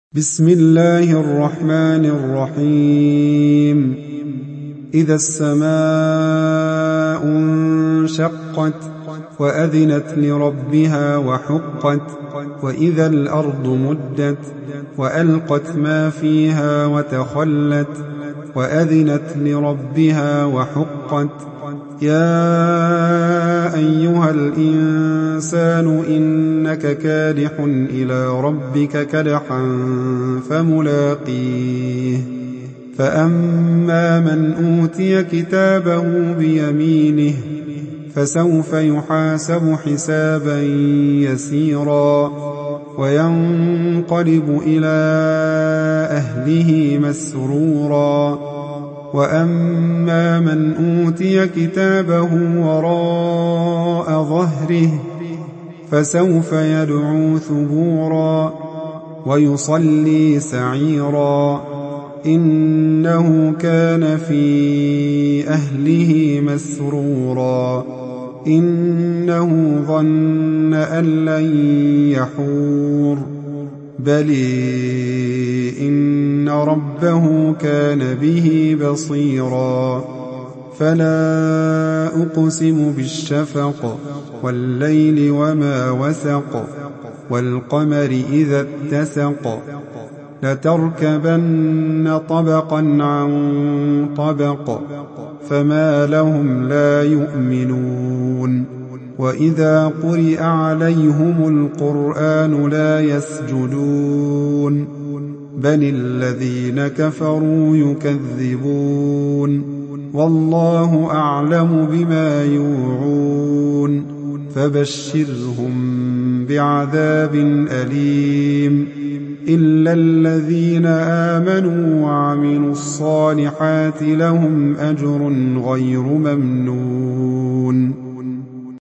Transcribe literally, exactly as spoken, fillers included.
بسم الله الرحمن الرحيم إذا السماء انشقت وأذنت لربها وحقت وإذا الأرض مدت وألقت ما فيها وتخلت وأذنت لربها وحقت يا أيها الإنسان إنك كادح إلى ربك كدحا فملاقيه فأما من أوتي كتابه بيمينه فسوف يحاسب حسابا يسيرا وينقلب إلى أهله مسرورا وأما من أوتي كتابه وراء ظهره فسوف يدعو ثبورا ويصلي سعيرا إنه كان في أهله مسرورا إنه ظن أن لن يحور بل إن ربه كان به بصيرا فلا أقسم بالشفق والليل وما وسق والقمر إذا اتسق لتركبن طبقا عن طبق فما لهم لا يؤمنون وإذا قرئ عليهم القرآن لا يسجدون بل الذين كفروا يكذبون والله أعلم بما يوعون فبشرهم بعذاب أليم إلا الذين آمنوا وعملوا الصالحات لهم أجر غير ممنون